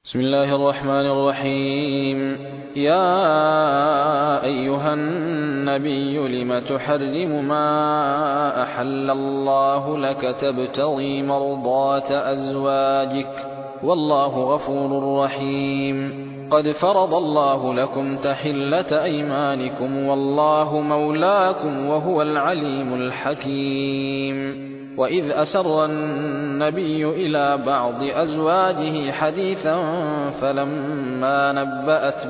بسم الله الرحمن الرحيم. يا أيها النبي لم تحرم ما أحل الله لك تبتغي مرضات أزواجك والله غفور رحيم. قد فرض الله لكم تحلة أيمانكم والله مولاكم وهو العليم الحكيم. وإذ أسر النبي إلى بعض أزواجه حديثا فلما نبأت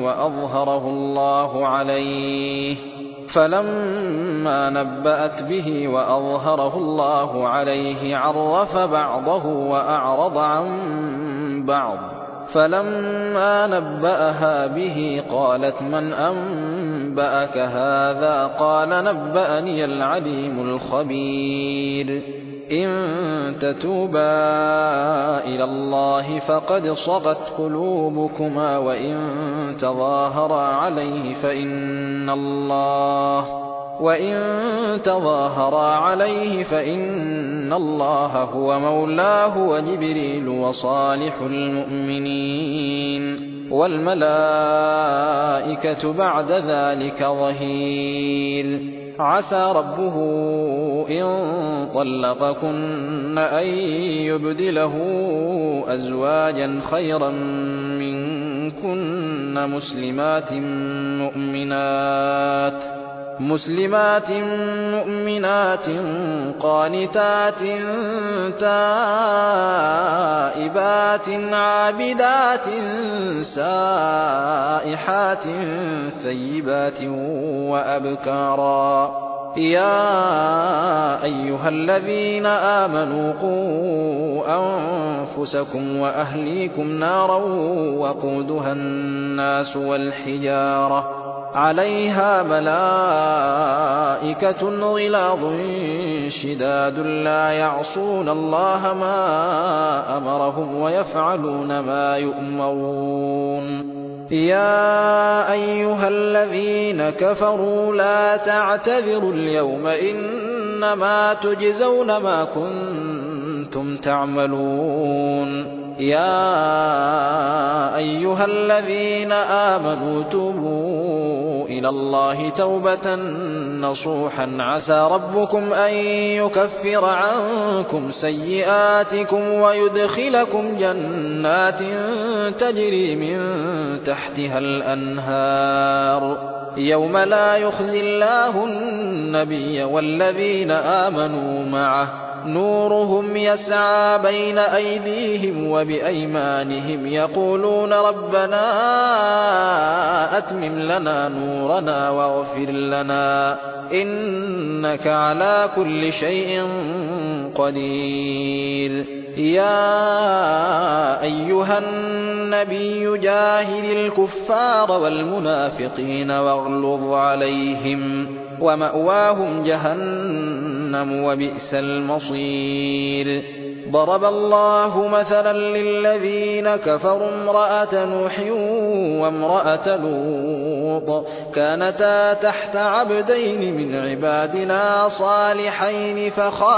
به وأظهره الله عليه عرف بعضه وأعرض عن بعض. فلما نبأها به قالت من أنبأك هذا؟ قال نبأني العليم الخبير. إن تتوبا إلى الله فقد صغت قلوبكما وإن تظاهرا عليه فإن الله هو مولاه وجبريل وصالح المؤمنين والملائكة بعد ذلك ظهير. عسى ربه إن طلقكن أن يبدله أزواجا خيرا منكن مسلمات مؤمنات قانتات تائبات عابدات سائحات ثيبات وأبكارا. يا أيها الذين آمنوا قوا أنفسكم وأهليكم نارا وقودها الناس والحجارة عليها ملائكة غلاظ شداد لا يعصون الله ما أمرهم ويفعلون ما يؤمرون. يا أيها الذين كفروا لا تعتذروا اليوم إنما تجزون ما كنتم تعملون. يا أيها الذين آمنوا توبوا إلى الله توبة نصوحا عسى ربكم أن يكفر عنكم سيئاتكم ويدخلكم جنات تجري من تحتها الأنهار يوم لا يخزي الله النبي والذين آمنوا معه نورهم يسعى بين أيديهم وبأيمانهم يقولون ربنا أتمم لنا نورنا واغفر لنا إنك على كل شيء قدير. يا أيها النبي جاهد الكفار والمنافقين واغلظ عليهم ومأواهم جهنم وبئس المصير. ضرب الله مثلا للذين كفروا امرأة نوح وامرأة لوط كانتا تحت عبدين من عبادنا صالحين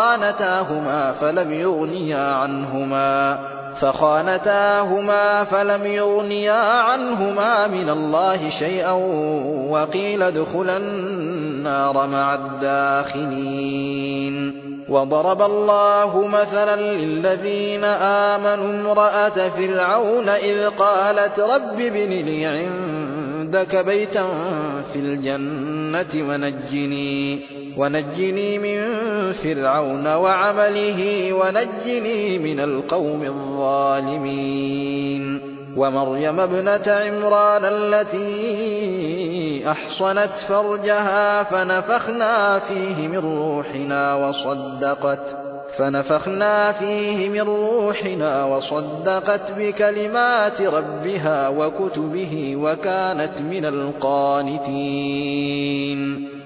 فخانتاهما فلم يغنيا عنهما من الله شيئا وقيل ادخلا النار مع الداخلين. وضرب الله مثلا للذين آمنوا امرأة فرعون إذ قالت رب ابن لي عندك بيتا في الجنة ونجني من فرعون وعمله ونجني من القوم الظالمين. ومريم ابنة عمران التي أحصنت فرجها فنفخنا فيه من روحنا وصدقت بكلمات ربها وكتبه وكانت من القانتين.